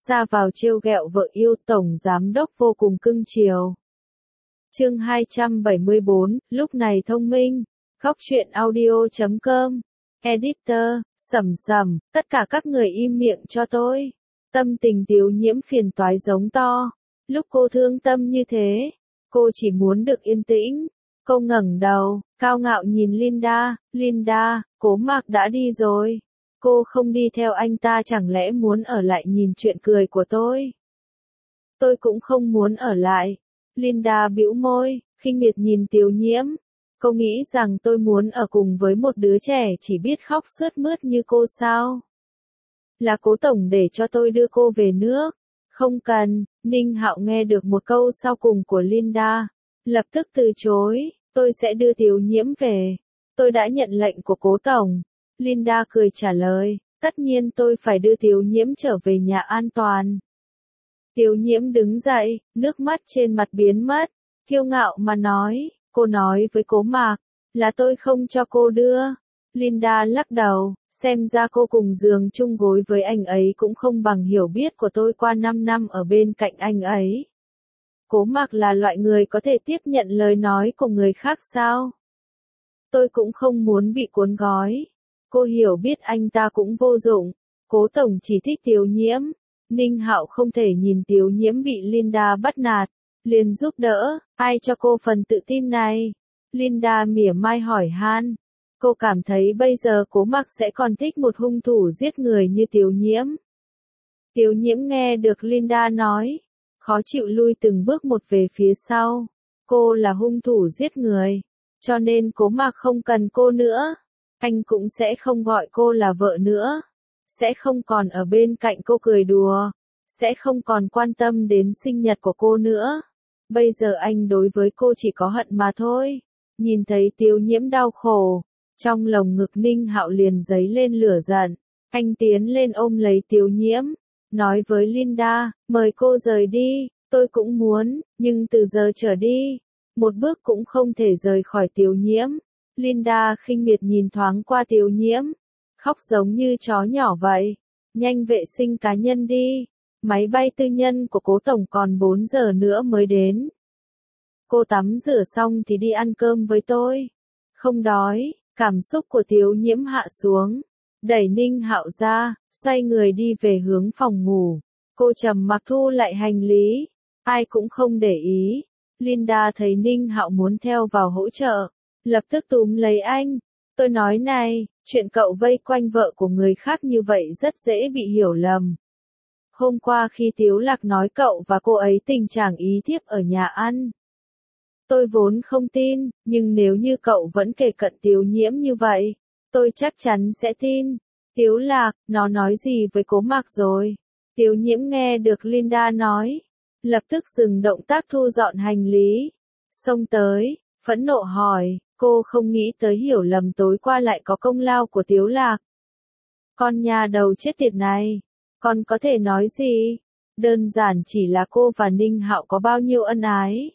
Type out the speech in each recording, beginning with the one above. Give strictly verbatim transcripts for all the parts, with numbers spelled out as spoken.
ra vào trêu ghẹo vợ yêu, tổng giám đốc vô cùng cưng chiều. Chương hai trăm bảy mươi bốn, lúc này thông minh. Góc truyện audio chấm com. Editor, Sầm Sầm, tất cả các người im miệng cho tôi. Tâm tình Tiếu Nhiễm phiền toái giống to. Lúc cô thương tâm như thế, cô chỉ muốn được yên tĩnh. Cô ngẩng đầu, cao ngạo nhìn Linda. Linda, Cố Mạc đã đi rồi. Cô không đi theo anh ta chẳng lẽ muốn ở lại nhìn chuyện cười của tôi? Tôi cũng không muốn ở lại. Linda bĩu môi, khinh miệt nhìn Tiếu Nhiễm. Cô nghĩ rằng tôi muốn ở cùng với một đứa trẻ chỉ biết khóc sướt mướt như cô sao? Là Cố tổng để cho tôi đưa cô về nước. Không cần. Ninh Hạo nghe được một câu sau cùng của Linda, lập tức từ chối. Tôi sẽ đưa Tiếu Nhiễm về. Tôi đã nhận lệnh của Cố tổng. Linda cười trả lời, tất nhiên tôi phải đưa Tiếu Nhiễm trở về nhà an toàn. Tiếu Nhiễm đứng dậy, nước mắt trên mặt biến mất, kiêu ngạo mà nói, cô nói với Cố Mạc, là tôi không cho cô đưa. Linda lắc đầu, xem ra cô cùng giường chung gối với anh ấy cũng không bằng hiểu biết của tôi qua năm năm ở bên cạnh anh ấy. Cố Mạc là loại người có thể tiếp nhận lời nói của người khác sao? Tôi cũng không muốn bị cuốn gói. Cô hiểu biết anh ta cũng vô dụng. Cố tổng chỉ thích Tiếu Nhiễm. Ninh Hạo không thể nhìn Tiếu Nhiễm bị Linda bắt nạt, liền giúp đỡ. Ai cho cô phần tự tin này? Linda mỉa mai hỏi han. Cô cảm thấy bây giờ Cố Mạc sẽ còn thích một hung thủ giết người như Tiếu Nhiễm. Tiếu Nhiễm nghe được Linda nói, khó chịu lui từng bước một về phía sau. Cô là hung thủ giết người, cho nên Cố Mạc không cần cô nữa. Anh cũng sẽ không gọi cô là vợ nữa. Sẽ không còn ở bên cạnh cô cười đùa. Sẽ không còn quan tâm đến sinh nhật của cô nữa. Bây giờ anh đối với cô chỉ có hận mà thôi. Nhìn thấy Tiếu Nhiễm đau khổ, trong lồng ngực Ninh Hạo liền dấy lên lửa giận. Anh tiến lên ôm lấy Tiếu Nhiễm, nói với Linda, mời cô rời đi. Tôi cũng muốn, nhưng từ giờ trở đi, một bước cũng không thể rời khỏi Tiếu Nhiễm. Linda khinh miệt nhìn thoáng qua Tiếu Nhiễm, khóc giống như chó nhỏ vậy. Nhanh vệ sinh cá nhân đi, máy bay tư nhân của Cố tổng còn bốn giờ nữa mới đến. Cô tắm rửa xong thì đi ăn cơm với tôi. Không đói. Cảm xúc của Tiếu Nhiễm hạ xuống, đẩy Ninh Hạo ra, xoay người đi về hướng phòng ngủ. Cô trầm mặc thu lại hành lý, ai cũng không để ý. Linda thấy Ninh Hạo muốn theo vào hỗ trợ, lập tức túm lấy anh. Tôi nói này, chuyện cậu vây quanh vợ của người khác như vậy rất dễ bị hiểu lầm. Hôm qua khi Tiếu Lạc nói cậu và cô ấy tình trạng ý thiếp ở nhà ăn, tôi vốn không tin, nhưng nếu như cậu vẫn kề cận Tiếu Nhiễm như vậy, tôi chắc chắn sẽ tin. Tiếu Lạc, nó nói gì với Cố Mạc rồi? Tiếu Nhiễm nghe được Linda nói, lập tức dừng động tác thu dọn hành lý, xông tới, phẫn nộ hỏi, cô không nghĩ tới hiểu lầm tối qua lại có công lao của Tiếu Lạc. Con nhà đầu chết tiệt này, con có thể nói gì? Đơn giản chỉ là cô và Ninh Hạo có bao nhiêu ân ái.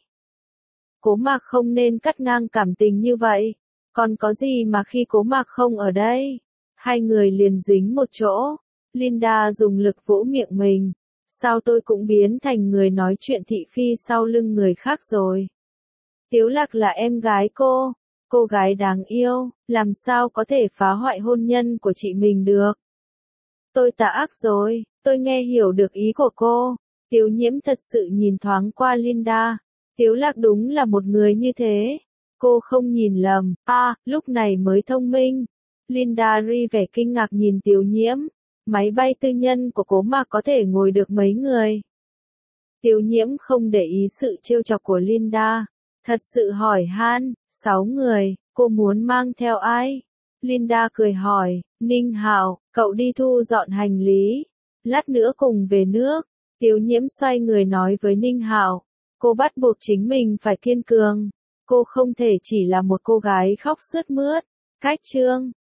Cố Mạc không nên cắt ngang cảm tình như vậy. Còn có gì mà khi Cố Mạc không ở đây, hai người liền dính một chỗ. Linda dùng lực vỗ miệng mình. Sao tôi cũng biến thành người nói chuyện thị phi sau lưng người khác rồi? Tiếu Lạc là em gái cô, cô gái đáng yêu, làm sao có thể phá hoại hôn nhân của chị mình được? Tôi tà ác rồi, tôi nghe hiểu được ý của cô. Tiếu Nhiễm thật sự nhìn thoáng qua Linda. Tiếu Lạc đúng là một người như thế. Cô không nhìn lầm, à, lúc này mới thông minh. Linda ri vẻ kinh ngạc nhìn Tiếu Nhiễm. Máy bay tư nhân của Cố Mạc có thể ngồi được mấy người? Tiếu Nhiễm không để ý sự trêu chọc của Linda. Thật sự hỏi han, sáu người, cô muốn mang theo ai? Linda cười hỏi, Ninh Hạo, cậu đi thu dọn hành lý. Lát nữa cùng về nước. Tiếu Nhiễm xoay người nói với Ninh Hạo. Cô bắt buộc chính mình phải kiên cường. Cô không thể chỉ là một cô gái khóc sướt mướt. Cách chương.